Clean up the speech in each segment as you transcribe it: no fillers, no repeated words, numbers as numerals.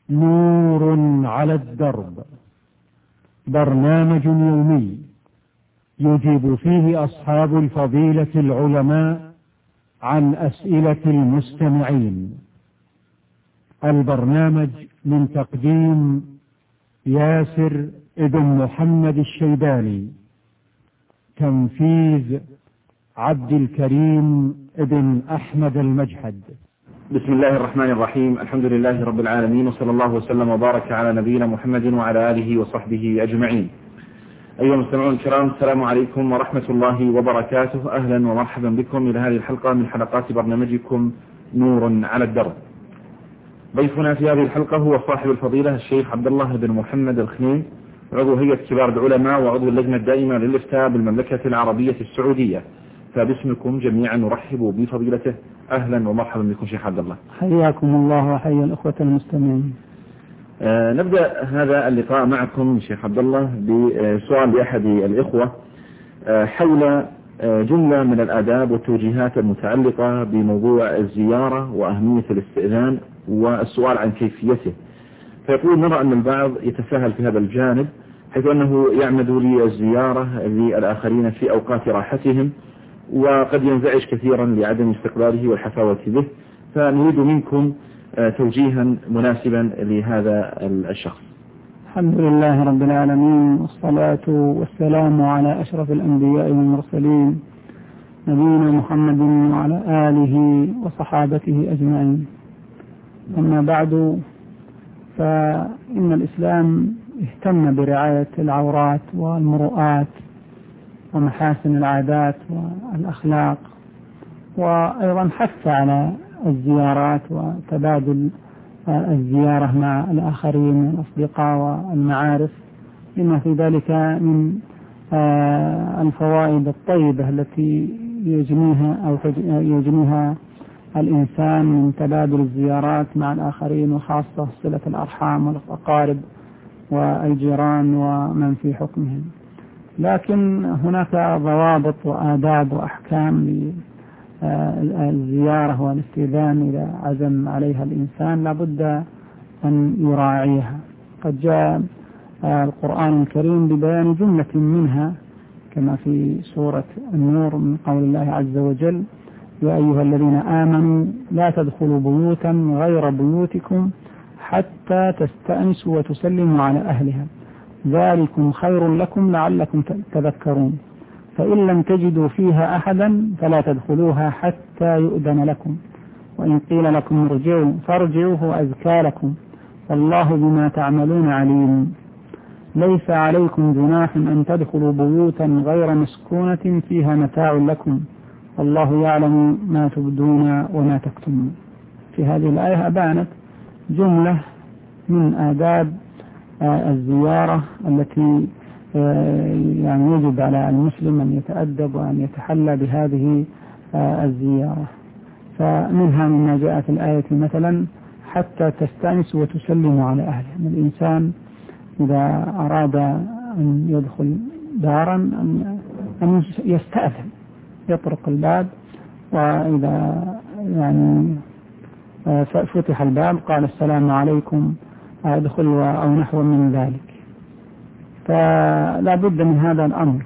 نور على الدرب، برنامج يومي يجيب فيه أصحاب الفضيلة العلماء عن أسئلة المستمعين. البرنامج من تقديم ياسر ابن محمد الشيباني، تنفيذ عبد الكريم ابن أحمد المجحد. بسم الله الرحمن الرحيم. الحمد لله رب العالمين، وصلى الله وسلم وبارك على نبينا محمد وعلى آله وصحبه أجمعين. أيها المستمعون الكرام، السلام عليكم ورحمة الله وبركاته. أهلا ومرحبا بكم إلى هذه الحلقة من حلقات برنامجكم نور على الدرب. ضيفنا في هذه الحلقة هو صاحب الفضيلة الشيخ عبد الله بن محمد الخنين، عضو هيئة كبار العلماء وعضو اللجنة الدائمة للإفتاء بالمملكة العربية السعودية. فباسمكم جميعا نرحب بفضيلته. أهلا ومرحبا بكم شيخ عبد الله. حياكم الله وحيا الأخوة المستمعين. نبدأ هذا اللقاء معكم شيخ عبد الله بسؤال لأحد الإخوة حول جملة من الآداب والتوجيهات المتعلقة بموضوع الزيارة وأهمية الاستئذان والسؤال عن كيفيته. فيقول: نرى أن البعض يتساهل في هذا الجانب، حيث أنه يعمد للزيارة للآخرين في أوقات راحتهم، وقد ينزعج كثيرا لعدم استقباله والحفاوة به. فنريد منكم توجيها مناسبا لهذا الشخص. الحمد لله رب العالمين، والصلاة والسلام على أشرف الأنبياء والمرسلين، نبينا محمد وعلى آله وصحابته أجمعين. أما بعد، فإن الإسلام اهتم برعاية العورات والمروءات ومحاسن العادات والأخلاق، وأيضا حث على الزيارات وتبادل الزيارة مع الآخرين من الأصدقاء والمعارف، لما في ذلك من الفوائد الطيبة التي يجنيها الإنسان من تبادل الزيارات مع الآخرين، وخاصة صلة الأرحام والأقارب والجيران ومن في حكمهم. لكن هناك ضوابط وآداب وأحكام للزيارة والاستئذان إذا عزم عليها الإنسان لابد أن يراعيها. قد جاء القرآن الكريم ببيان جملة منها، كما في سورة النور من قول الله عز وجل: يا أيها الذين آمنوا لا تدخلوا بيوتا غير بيوتكم حتى تستأنسوا وتسلموا على أهلها ذلكم خير لكم لعلكم تذكرون، فإن لم تجدوا فيها أحدا فلا تدخلوها حتى يؤذن لكم، وإن قيل لكم ارجعوا فارجعوا هو أزكى لكم، والله بما تعملون عليم. ليس عليكم جناح أن تدخلوا بيوتا غير مسكونة فيها متاع لكم، والله يعلم ما تبدون وما تكتمون. في هذه الآية أبانت جملة من آداب الزيارة التي يعني يجب على المسلم أن يتأدب وأن يتحلى بهذه الزيارة. فمنها مما جاء في الآية مثلا: حتى تستأنس وتسلم على أهله. الإنسان إذا أراد أن يدخل دارا أن يستأذن، يطرق الباب، وإذا يعني فتح الباب قال: السلام عليكم ادخل، أو نحو من ذلك. فلا بد من هذا الأمر.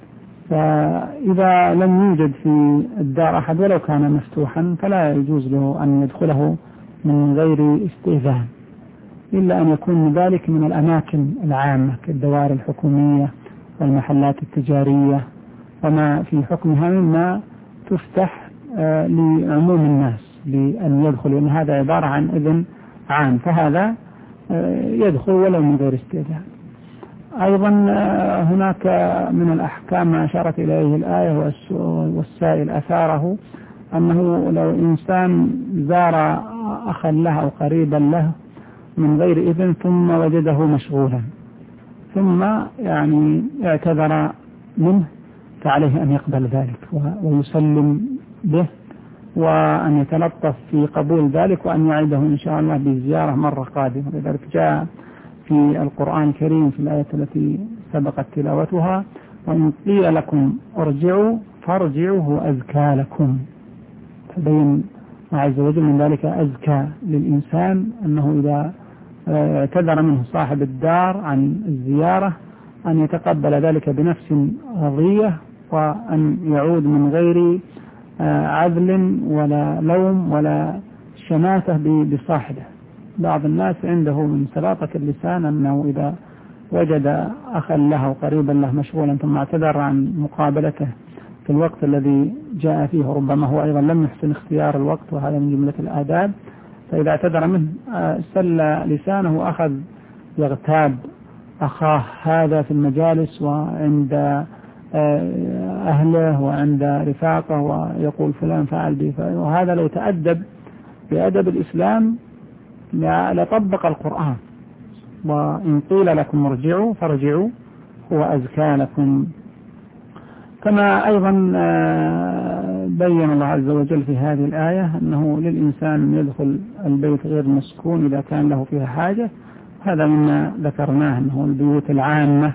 فإذا لم يوجد في الدار أحد ولو كان مفتوحا فلا يجوز له أن يدخله من غير استئذان، إلا أن يكون ذلك من الأماكن العامة كالدوائر الحكومية والمحلات التجارية وما في حكمها مما تفتح لعموم الناس لأن يدخل، لأن هذا عبارة عن إذن عام، فهذا يدخل ولو من غير استئذان. أيضا هناك من الأحكام ما أشارت إليه الآية والسائل أثاره، أنه لو إنسان زار أخا له أو قريبا له من غير إذن ثم وجده مشغولا ثم يعني اعتذر منه، فعليه أن يقبل ذلك ويسلم به، وأن يتلطف في قبول ذلك، وأن يعيده إن شاء الله بالزيارة مرة قادمة. لذلك جاء في القرآن الكريم في الآية التي سبقت تلاوتها: وإن قيل لكم ارجعوا فارجعوا هو أزكى لكم. فبين عز وجل من ذلك أزكى للإنسان أنه إذا اعتذر منه صاحب الدار عن الزيارة أن يتقبل ذلك بنفس رضية، وأن يعود من غير عذل ولا لوم ولا شماتة بصاحبه. بعض الناس عنده من سلاطة اللسان أنه إذا وجد أخا له قريبا له مشغولا ثم اعتذر عن مقابلته في الوقت الذي جاء فيه، ربما هو أيضا لم يحسن اختيار الوقت، وهذا من جملة الآداب، فإذا اعتذر منه سل لسانه وأخذ يغتاب أخاه هذا في المجالس وعند أهله وعند رفاقه، ويقول فلان فعل بي، وهذا لو تأدب بأدب الإسلام لطبق القرآن. وإن قيل لكم ارجعوا فارجعوا هو أزكى لكم. كما أيضا بين الله عز وجل في هذه الآية أنه للإنسان أن يدخل البيت غير مسكون إذا كان له فيها حاجة. هذا مما ذكرناه أنه البيوت العامة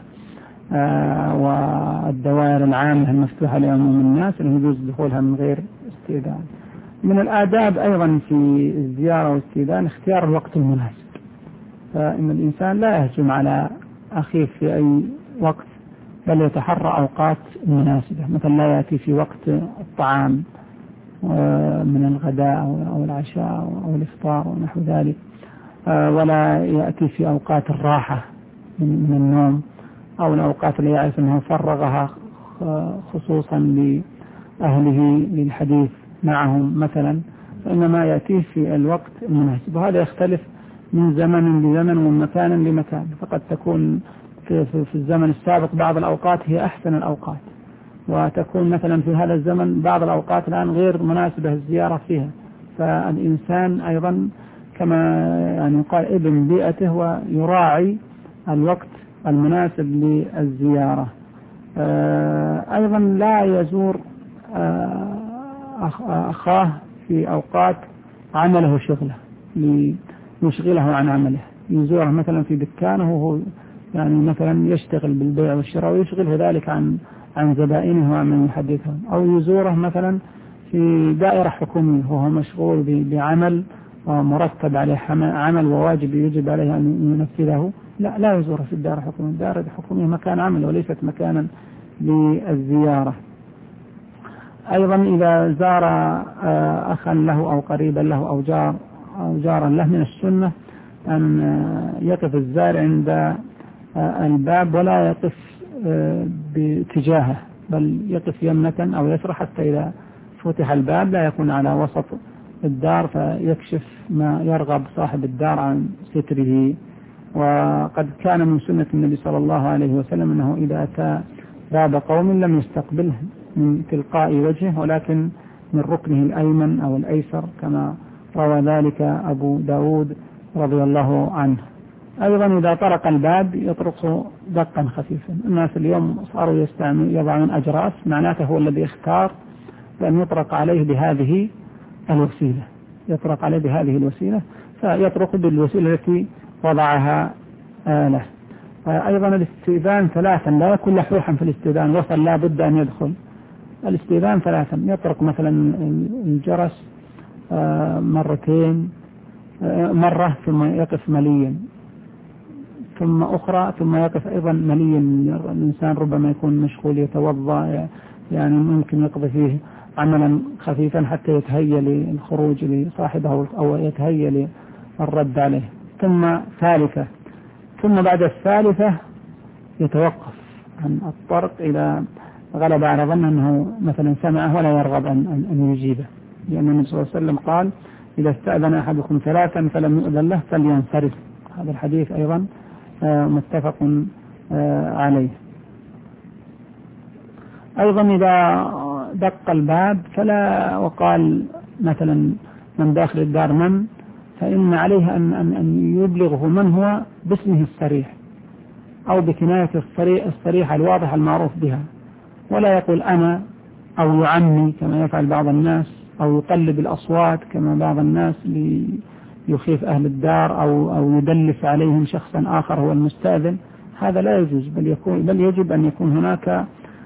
والدوائر العامة المفتوحة لعموم الناس أنه يجوز دخولها من غير استئذان. من الآداب أيضا في الزيارة والاستئذان اختيار الوقت المناسب، فإن الإنسان لا يهجم على أخيه في أي وقت، بل يتحرى أوقات مناسبة، مثل لا يأتي في وقت الطعام من الغداء أو العشاء أو الإفطار ونحو ذلك، ولا يأتي في أوقات الراحة من النوم أو الأوقات اللي يعرف أنه فرغها خصوصا لأهله للحديث معهم مثلا، فإنما يأتي في الوقت المناسب. وهذا يختلف من زمن لزمن ومن مكان لمكان، فقد تكون في الزمن السابق بعض الأوقات هي أحسن الأوقات، وتكون مثلا في هذا الزمن بعض الأوقات الآن غير مناسبة الزيارة فيها. فالإنسان أيضا كما يعني قال ابن بيئته ويراعي الوقت المناسب للزيارة. أيضا لا يزور أخاه في أوقات عمله شغله ليشغله عن عمله، يزوره مثلا في دكانه وهو يعني مثلا يشتغل بالبيع والشراء ويشغله ذلك عن زبائنه وعن يحدثهم، أو يزوره مثلا في دائرة حكومية وهو مشغول بعمل ومرتب عليه عمل وواجب يجب عليه أن ينفذه، لا يزوره في الدائرة الحكومية. الدائرة الحكومية مكان عمل وليست مكانا للزيارة. أيضا إذا زار أخا له أو قريبا له أو جارا له من السنة أن يقف الزائر عند الباب ولا يقف باتجاهه، بل يقف يمنة أو يسرى حتى إذا فتح الباب لا يكون على وسط الدار فيكشف ما يرغب صاحب الدار عن ستره. وقد كان من سنة النبي صلى الله عليه وسلم أنه إذا أتى باب قوم لم يستقبله من تلقاء وجهه ولكن من ركنه الأيمن أو الأيسر، كما روى ذلك أبو داود رضي الله عنه. أيضا إذا طرق الباب يطرق دقا خفيفا. الناس اليوم صاروا يضعون أجراس، معناته هو الذي اختار بأن يطرق عليه بهذه الوسيلة، يطرق عليه بهذه الوسيلة فيطرق بالوسيلة التي وضعها له. أيضا الاستئذان ثلاثا، لا يكون لحوحا في الاستئذان، وصل لا بد أن يدخل. الاستئذان ثلاثا، يطرق مثلا الجرس مرتين، مرة ثم يقف مليا، ثم أخرى ثم يقف أيضا مليا. الإنسان ربما يكون مشغول يتوضأ، يعني ممكن يقضي فيه عملا خفيفا حتى يتهيأ للخروج لصاحبه أو يتهيأ للرد عليه. ثم ثالثة، ثم بعد الثالثة يتوقف عن الطرق إذا غلب على ظن أنه مثلا سمعه ولا يرغب أن يجيبه، لأن النبي صلى الله عليه وسلم قال إذا استأذن أحدكم ثلاثا فلم يؤذن له فلينصرف. هذا الحديث أيضا متفق عليه. أيضا إذا دق الباب فلا وقال مثلا من داخل الدار فإن عليه أن يبلغه من هو باسمه الصريح أو بكناية الصريحة الواضحة المعروف بها، ولا يقول أنا أو يعمي كما يفعل بعض الناس، أو يقلب الأصوات كما بعض الناس ليخيف أهل الدار أو يدلس عليهم شخصا آخر هو المستأذن. هذا لا يجوز، بل يجب أن يكون هناك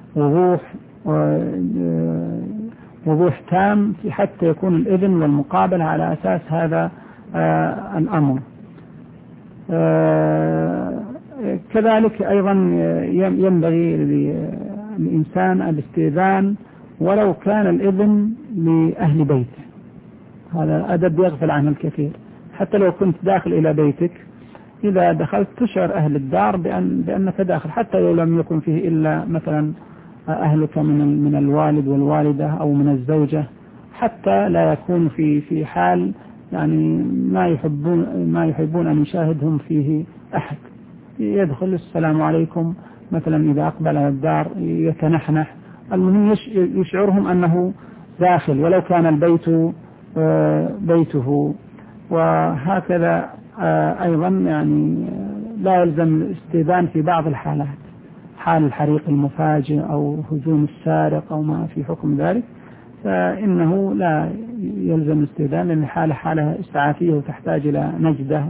وضوح تام حتى يكون الإذن والمقابلة على أساس هذا الأمر. كذلك أيضا ينبغي للإنسان الاستئذان ولو كان الإذن لأهل بيته. هذا أدب يغفل عنه الكثير. حتى لو كنت داخل إلى بيتك إذا دخلت تشعر أهل الدار بأنك داخل، حتى لو لم يكن فيه إلا مثلا أهلك من الوالد والوالدة أو من الزوجة، حتى لا يكون في حال يعني ما يحبون أن يشاهدهم فيه أحد. يدخل السلام عليكم مثلا إذا أقبل على الدار يتنحنح، المهم يشعرهم أنه داخل ولو كان البيت بيته. وهكذا أيضا يعني لا يلزم الاستئذان في بعض الحالات، حال الحريق المفاجئ أو هجوم السارق أو ما في حكم ذلك، فإنه لا يلزم الاستئذان، لأن حالة إسعافية وتحتاج إلى نجدة،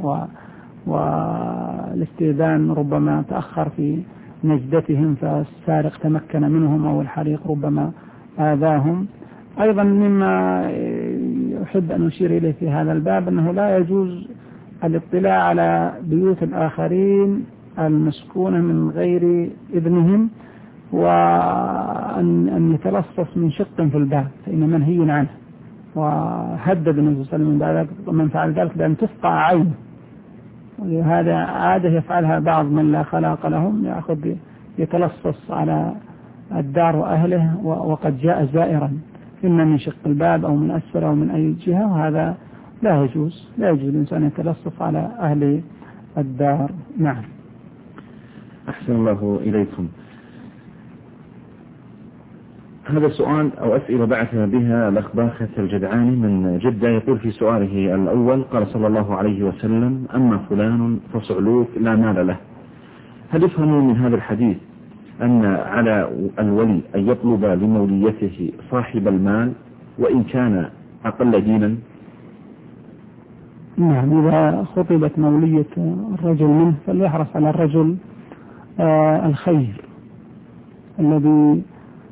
والاستئذان ربما تأخر في نجدتهم فالسارق تمكن منهم أو الحريق ربما آذاهم. أيضا مما أحب أن أشير إليه في هذا الباب أنه لا يجوز الاطلاع على بيوت الآخرين المسكونة من غير إذنهم، وأن يتلصص من شق في الباب، فإن منهي عنه. وهدد النبي صلى الله عليه وسلم من فعل ذلك بأن تفقع عينه، وهذا عادة يفعلها بعض من لا خلاق لهم، يأخذ يتلصص على الدار وأهله وقد جاء زائرا، إما من شق الباب أو من أسفل أو من أي جهة، وهذا لا يجوز الإنسان يتلصص على أهل الدار. نعم. أحسن الله إليكم. هذا سؤال أو أسئلة بعث بها الأخ باخة الجدعاني من جدة، يقول في سؤاله الأول: قال صلى الله عليه وسلم: أما فلان فصعلوك لا مال له. هل يفهم من هذا الحديث أن على الولي أن يطلب لموليته صاحب المال وإن كان أقل دينا؟ نعم، إذا خطبت مولية الرجل منه فليحرص على الرجل الخير الذي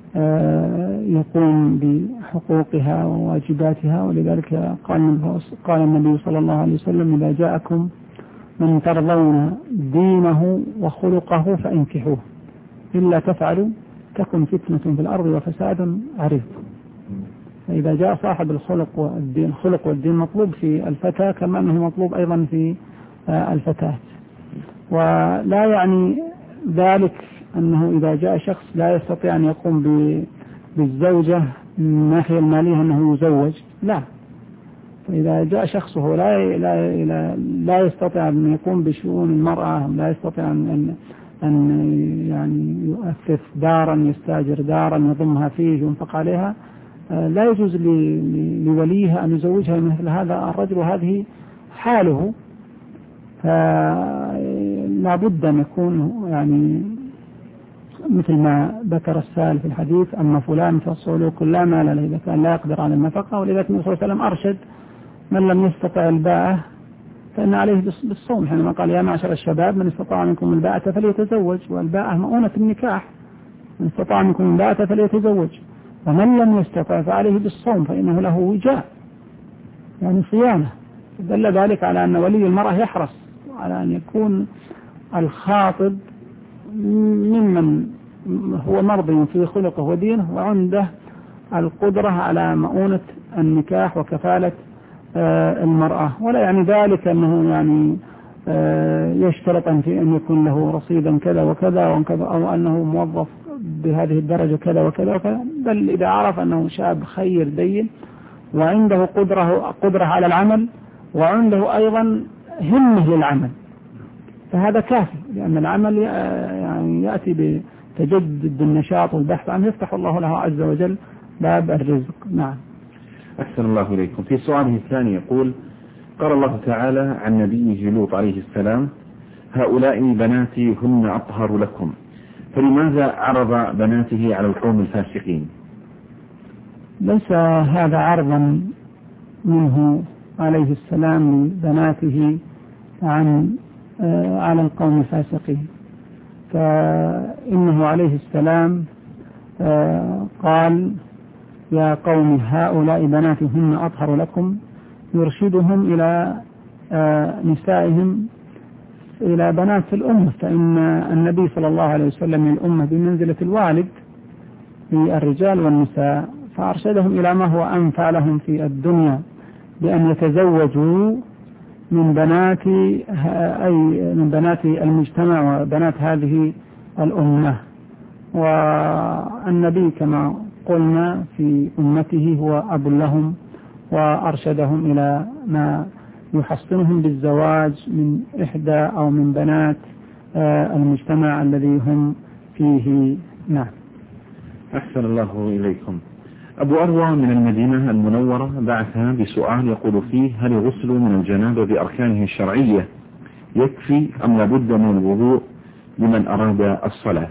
يقوم بحقوقها وواجباتها. ولذلك قال النبي صلى الله عليه وسلم: إذا جاءكم من ترضون دينه وخلقه فانكحوه، إلا تفعلوا تكن فتنة في الأرض وفساد عريض. فإذا جاء صاحب الخلق والدين مطلوب في الفتاة كما أنه مطلوب أيضا في الفتاة. ولا يعني ذلك أنه إذا جاء شخص لا يستطيع أن يقوم بالزوجة من الناحية المالية أنه يزوج، لا. فإذا جاء شخص وهو لا يستطيع أن يقوم بشؤون المرأة، لا يستطيع أن يعني يؤسس دارا، يستاجر دارا يضمها فيه ينفق عليها، لا يجوز لوليها أن يزوجها مثل هذا الرجل وهذه حاله. فلا بد أن يكون يعني مثل ما ذكر السائل في الحديث: أما فلان فصعلوك لا مال له، إذا كان لا يقدر على النفقة. ولذلك النبي صلى الله عليه وسلم أرشد من لم يستطع الباءة فإن عليه بالصوم، حينما قال: يا معشر الشباب من استطاع منكم الباءة فليتزوج. والباءة مؤونة النكاح، من استطاع منكم الباءة فليتزوج. ومن لم يستطع فعليه بالصوم فإنه له وجاء، يعني صيانة. دل ذلك على أن ولي المرأة يحرص على أن يكون الخاطب ممن هو مرضي في خلقه ودينه وعنده القدرة على مؤونة النكاح وكفالة المرأة. ولا يعني ذلك أنه يعني يشترط أن يكون له رصيدا كذا وكذا أو أنه موظف بهذه الدرجة كذا وكذا، بل إذا عرف أنه شاب خير دين وعنده قدرة على العمل وعنده أيضا همة للعمل فهذا كافي، لأن العمل يعني يأتي بتجدد النشاط والبحث عنه، يفتح الله له عز وجل باب الرزق. نعم. أحسن الله إليكم. في سؤاله الثاني يقول: قال الله تعالى عن نبيه لوط عليه السلام: هؤلاء بناتي هن أطهر لكم، فلماذا عرض بناته على القوم الفاسقين؟ ليس هذا عرضا منه عليه السلام لبناته على القوم الفاسقين، فإنه عليه السلام قال: يا قوم هؤلاء بناتي هن أطهر لكم، يرشدهم إلى نسائهم إلى بنات الأمة، فإن النبي صلى الله عليه وسلم الأمة بمنزلة الوالد للرجال والنساء، فأرشدهم إلى ما هو أنفع لهم في الدنيا بأن يتزوجوا من بنات المجتمع وبنات هذه الأمة. والنبي كما قلنا في أمته هو أب لهم، وأرشدهم إلى ما يحصنهم بالزواج من إحدى أو من بنات المجتمع الذي هم فيه. نعم. أحسن الله إليكم. أبو أروى من المدينة المنورة بعث بسؤال يقول فيه: هل الغسل من الجنابة بأركانه الشرعية يكفي أم لابد من الوضوء لمن أراد الصلاة؟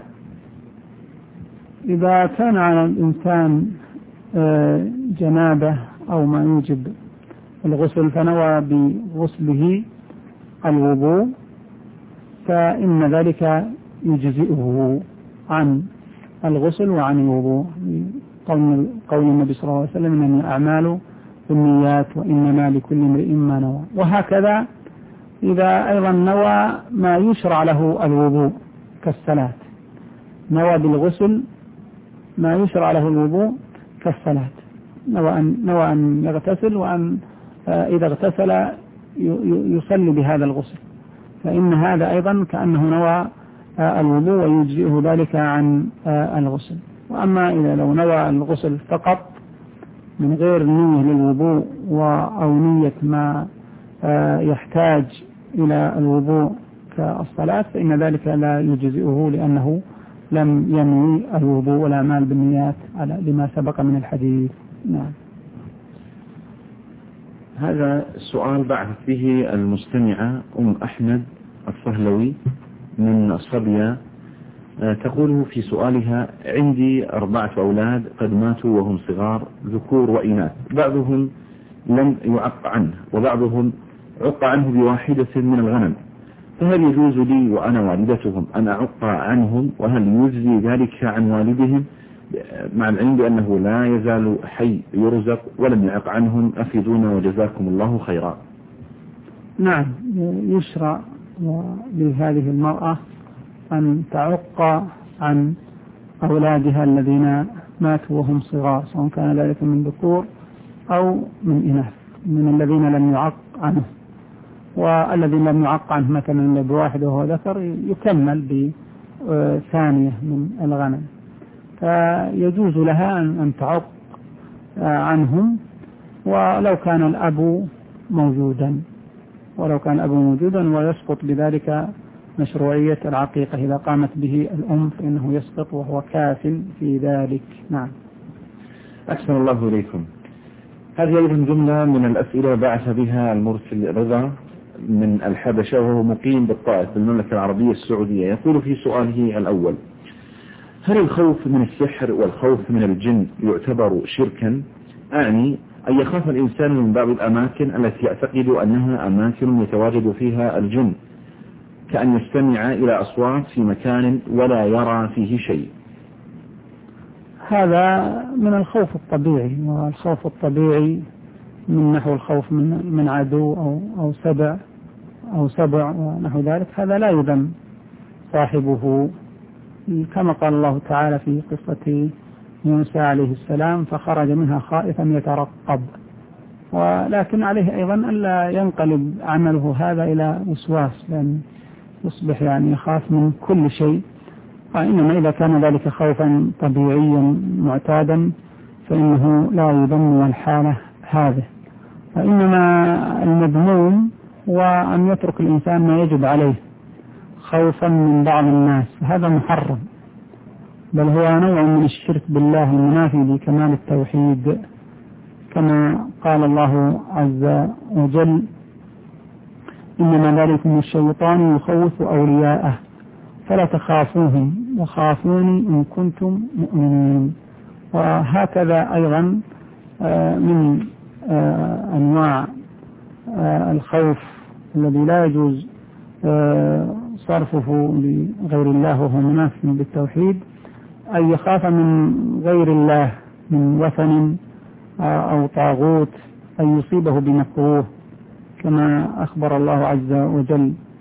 إذا كان على الإنسان جنابة أو ما يوجب الغسل فنوى بغسله الوضوء فإن ذلك يجزئه عن الغسل وعن الوضوء، قول النبي صلى الله عليه وسلم: إنما الأعمال بالنيات وإنما لكل امرئ ما نوى. وهكذا إذا أيضا نوى ما يشرع له الوضوء كالصلاة، نوى بالغسل ما يشرع له الوضوء كالصلاة، نوى أن يغتسل، وأن إذا اغتسل يصلي بهذا الغسل، فإن هذا أيضا كأنه نوى الوضوء ويجزئه ذلك عن الغسل. وأما إذا لو نوى الغسل فقط من غير نية للوضوء أو نية ما يحتاج إلى الوضوء كالصلاة فإن ذلك لا يجزئه، لأنه لم ينوي الوضوء والأعمال بالنيات لما سبق من الحديث. نعم. هذا السؤال بعث به المستمعة أم أحمد الصهلوي من الصبية، تقول في سؤالها: عندي 4 أولاد قد ماتوا وهم صغار ذكور وإناث، بعضهم لم يعق عنه وبعضهم عق عنه بواحدة من الغنم، فهل يجوز لي وأنا والدتهم أن أعق عنهم؟ وهل يجزي ذلك عن والدهم مع العلم بأنه لا يزال حي يرزق ولم يعق عنهم؟ أفيدونا وجزاكم الله خيرا. نعم، يشرع لهذه المرأة أن تعق عن أولادها الذين ماتوا وهم صغار، سواء كان ذلك من ذكور أو من إناث، من الذين لم يعق عنه. والذي لم يعق عنه مثلا بواحد وهو ذكر يكمل بثانية من الغنم، فيجوز لها أن تعق عنهم ولو كان الأب موجودا، ويسقط بذلك مشروعية العقيقة إذا قامت به الأم، فإنه يسقط وهو كاف في ذلك. نعم. أحسن الله إليكم. هذه أيضا جملة من الأسئلة بعث بها المرسل رضا من الحبشة وهو مقيم بالطائف بالمملكة العربية السعودية. يقول في سؤاله الأول: هل الخوف من السحر والخوف من الجن يعتبر شركا؟ أعني أن يخاف الإنسان من بعض الأماكن التي يعتقد أنها أماكن يتواجد فيها الجن، كأن يستمع إلى أصوات في مكان ولا يرى فيه شيء. هذا من الخوف الطبيعي، والخوف الطبيعي من نحو الخوف من عدو أو سبع ونحو ذلك، هذا لا يذم صاحبه، كما قال الله تعالى في قصة موسى عليه السلام: فخرج منها خائفا يترقب. ولكن عليه أيضا ألا ينقلب عمله هذا إلى وسواس، لأن يصبح يخاف من كل شيء، وإنما إذا كان ذلك خوفا طبيعيا معتادا فإنه لا يذم الحالة هذه. فإنما المذموم هو أن يترك الإنسان ما يجب عليه خوفا من بعض الناس، هذا محرم، بل هو نوع من الشرك بالله المنافي لكمال التوحيد، كما قال الله عز وجل: إنما ذلكم الشيطان يخوف أولياءه فلا تخافوهم وخافوني إن كنتم مؤمنين. وهكذا أيضا من أنواع الخوف الذي لا يجوز صرفه لغير الله وهو منافي بالتوحيد، أن يخاف من غير الله من وثن أو طاغوت أن يصيبه بمكروه، كما أخبر الله عز وجل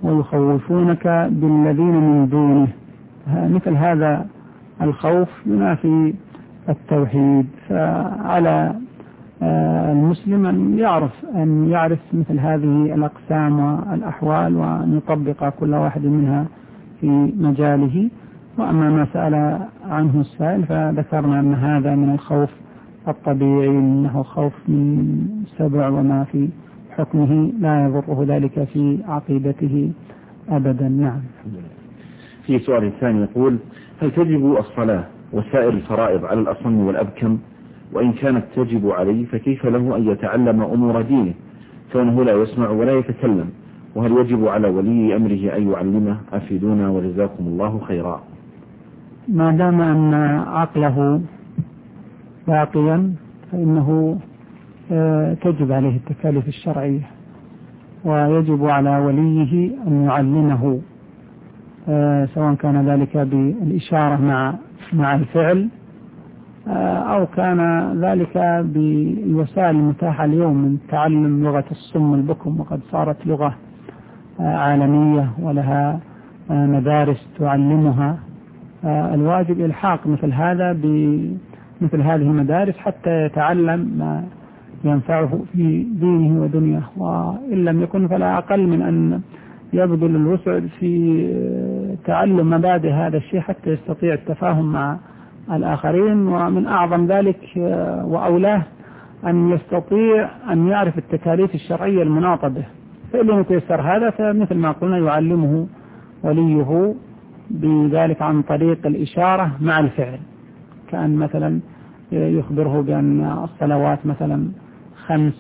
ويخوفونك بالذين من دونه. مثل هذا الخوف ينافي التوحيد، فعلى المسلم أن يعرف مثل هذه الأقسام والأحوال وأن يطبق كل واحد منها في مجاله. وأما ما سأل عنه السائل فذكرنا أن هذا من الخوف الطبيعي، أنه خوف من سبع وما في حكمه لا يضره ذلك في عقيدته أبدا. نعم. في سؤال ثاني يقول: هل تجب الصلاة وسائر الفرائض على الأصم والأبكم؟ وإن كانت تجب عليه فكيف له أن يتعلم أمور دينه كونه لا يسمع ولا يتكلم؟ وهل يجب على ولي أمره أن يعلمه؟ أفيدونا وجزاكم الله خيرا. ما دام أن عقله باقيا فإنه تجب عليه التكاليف الشرعية، ويجب على وليه أن يعلمه، سواء كان ذلك بالإشارة مع الفعل أو كان ذلك بالوسائل المتاحة اليوم من تعلم لغة الصم البكم، وقد صارت لغة عالمية ولها مدارس تعلمها. الواجب إلحاق مثل هذا بمثل هذه المدارس حتى يتعلم ما ينفعه في دينه ودنياه، وإن لم يكن فلا أقل من أن يبذل الوسع في تعلم مبادئ هذا الشيء حتى يستطيع التفاهم مع الآخرين. ومن أعظم ذلك وأولاه أن يستطيع أن يعرف التكاليف الشرعية المناطة به، فإن لم يتيسر هذا فمثل ما قلنا يعلمه وليه بذلك عن طريق الإشارة مع الفعل، كان مثلا يخبره بأن الصلوات مثلا 5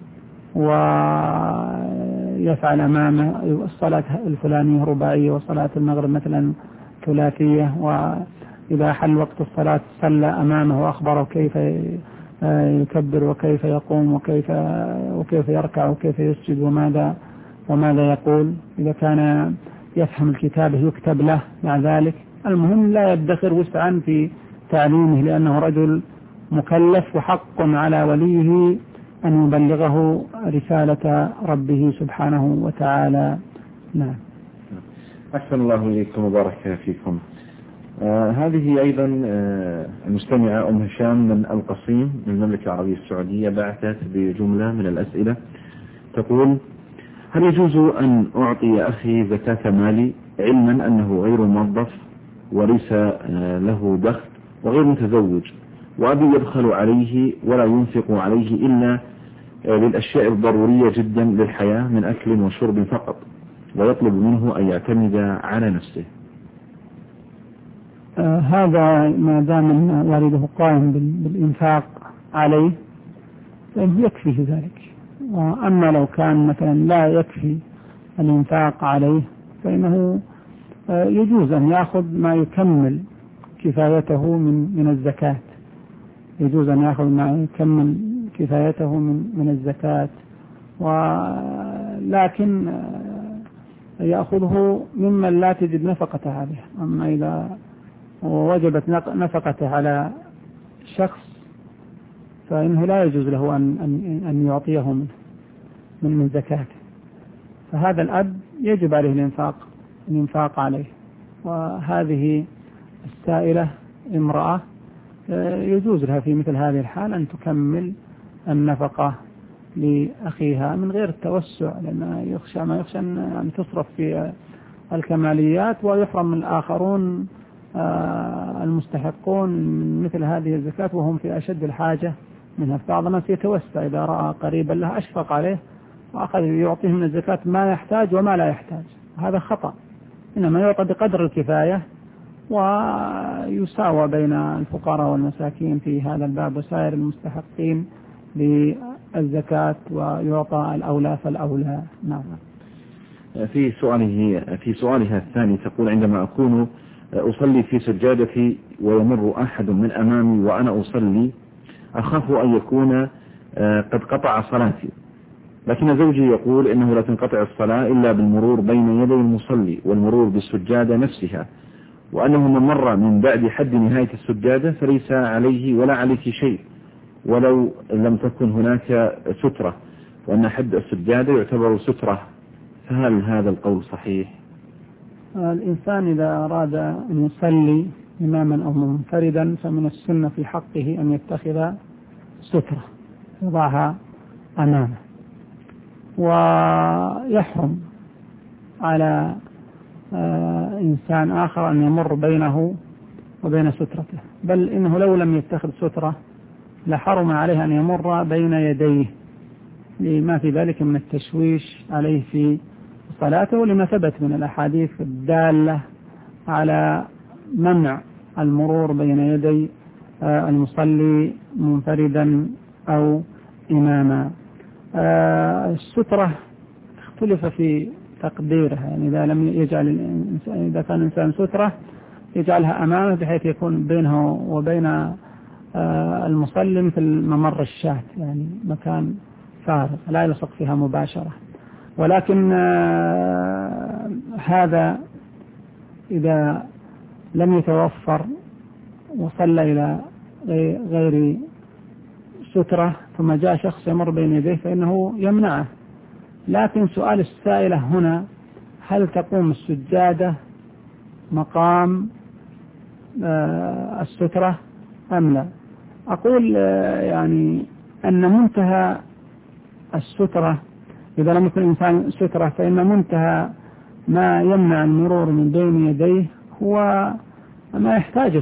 ويفعل أمامه الصلاة الفلانية رباعية وصلاة المغرب مثلا ثلاثية، وإذا حل وقت الصلاة صلى أمامه وأخبره كيف يكبر وكيف يقوم وكيف يركع وكيف يسجد وماذا يقول. إذا كان يفهم الكتابة يكتب له مع ذلك. المهم لا يدخر وسعا في تعليمه، لأنه رجل مكلف وحق على وليه أن يبلغه رسالة ربه سبحانه وتعالى. نعم. أحسن الله إليكم وبارك فيكم. هذه أيضا المستمعة أم هشام من القصيم من المملكة العربية السعودية بعثت بجملة من الأسئلة تقول: هل يجوز أن أعطي أخي زكاة مالي علما أنه غير موظف وليس له دخل وغير متزوج، وأبي يبخل عليه ولا ينفق عليه إلا للأشياء الضرورية جدا للحياة من أكل وشرب فقط، ويطلب منه أن يعتمد على نفسه؟ هذا ما دام والده قائم بالإنفاق عليه فإنه يكفي ذلك. وأما لو كان مثلا لا يكفي الإنفاق عليه فإنه يجوز أن يأخذ ما يكمل كفايته من الزكاة، يجوز أن يأخذ ما يكمل كفايته من الزكاة، ولكن يأخذه ممن لا تجد نفقته عليه. أما إذا وجبت نفقته على شخص فإنه لا يجوز له أن يعطيه من زكاته، فهذا الأب يجب عليه الإنفاق عليه. وهذه السائلة امرأة يجوز لها في مثل هذه الحال أن تكمل النفقة لأخيها من غير التوسع، لأن يخشى أن تصرف في الكماليات ويحرم من الآخرون المستحقون من مثل هذه الزكاة وهم في أشد الحاجة منها. بعض الناس يتوسع إذا رأى قريبا له أشفق عليه وأخذ يعطيه من الزكاة ما يحتاج وما لا يحتاج، هذا خطأ. إنما يعطى بقدر الكفاية ويساوى بين الفقراء والمساكين في هذا الباب وسائر المستحقين للزكاة ويعطى الأولى فالأولى. نعم. في سؤالها الثاني تقول: عندما أكون أصلي في سجادتي ويمر أحد من أمامي وأنا أصلي أخاف أن يكون قد قطع صلاتي، لكن زوجي يقول إنه لا تنقطع الصلاة إلا بالمرور بين يدي المصلي والمرور بالسجادة نفسها، وأنه من مر من بعد حد نهاية السجادة فليس عليه ولا عليك شيء ولو لم تكن هناك سترة، وأن حد السجادة يعتبر سترة فهل هذا القول صحيح؟ الإنسان إذا أراد أن يصلي إماما أو منفردا فمن السنة في حقه أن يتخذ سترة يضعها أمامه، ويحرم على إنسان آخر أن يمر بينه وبين سترته، بل إنه لو لم يتخذ سترة لحرم عليه أن يمر بين يديه لما في ذلك من التشويش عليه في صلاته، ولما ثبت من الأحاديث الدالة على منع المرور بين يدي المصلي منفردا أو إماما. السترة اختلف في تقديرها، يعني إذا لم يجعل إذا كان الإنسان سترة يجعلها أمامه بحيث يكون بينه وبين المصلي مثل ممر الشاة، يعني مكان فارغ لا يلصق فيها مباشرة. ولكن هذا إذا لم يتوفر وصلى إلى غير سترة ثم جاء شخص يمر بين يديه فإنه يمنعه. لكن سؤال السائلة هنا: هل تقوم السجادة مقام السترة أم لا؟ أقول يعني أن منتهى السترة إذا لم يكن الإنسان سترة فإن منتهى ما يمنع المرور من بين يديه هو ما يحتاج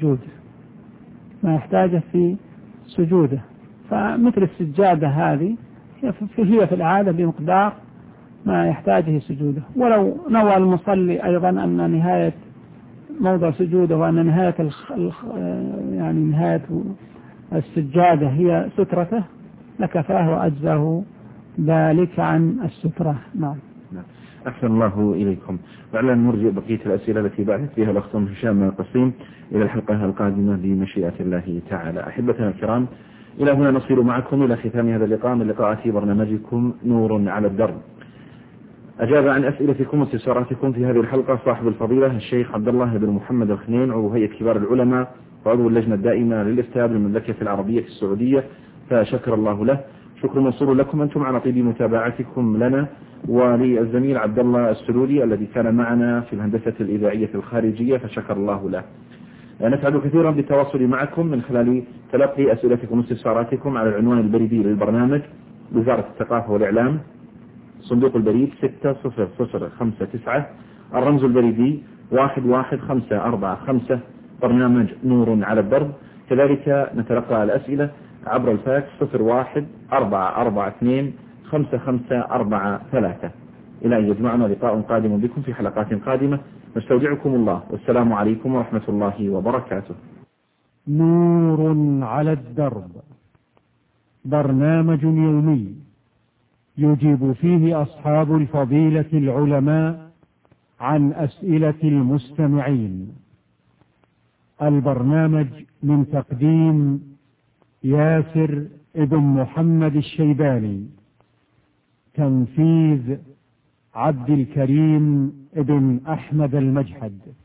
في سجوده، فمثل السجادة هذه هي في العادة بمقدار ما يحتاجه سجوده. ولو نوى المصلي أيضا أن نهاية موضع سجوده وأن نهاية السجادة هي سترته لكفاه وأجزاه ذلك عن السترة. نعم. أحسن الله إليكم. وعلى نرجع بقية الأسئلة التي بعثت فيها الأخت هشام قصيم إلى الحلقة القادمة بمشيئة الله تعالى. أحبتنا الكرام، إلى هنا نصل معكم إلى ختام هذا اللقاء من لقاءات برنامجكم نور على الدرب. أجاب عن أسئلتكم واستفساراتكم في هذه الحلقة صاحب الفضيلة الشيخ عبد الله بن محمد الخنين، عضو هيئة كبار العلماء وعضو اللجنة الدائمة للإفتاء بالمملكة العربية السعودية، فشكر الله له. شكر موصول لكم أنتم على طيب متابعتكم لنا، وللزميل عبد الله السلولي الذي كان معنا في الهندسة الإذاعية الخارجية، فشكر الله له. نسعد كثيرا بالتواصل معكم من خلال تلقي أسئلتكم واستفساراتكم على العنوان البريدي للبرنامج: وزارة الثقافة والإعلام، صندوق البريد 60059، الرمز البريدي 11545، برنامج نور على الدرب. كذلك نتلقى الأسئلة عبر الفاكس 0144255443. إلى أن يجمعنا لقاء قادم بكم في حلقات قادمة، نستودعكم الله، والسلام عليكم ورحمة الله وبركاته. نور على الدرب، برنامج يومي يجيب فيه أصحاب الفضيلة العلماء عن أسئلة المستمعين. البرنامج من تقديم ياسر ابن محمد الشيباني، تنفيذ عبد الكريم ابن أحمد المجحد.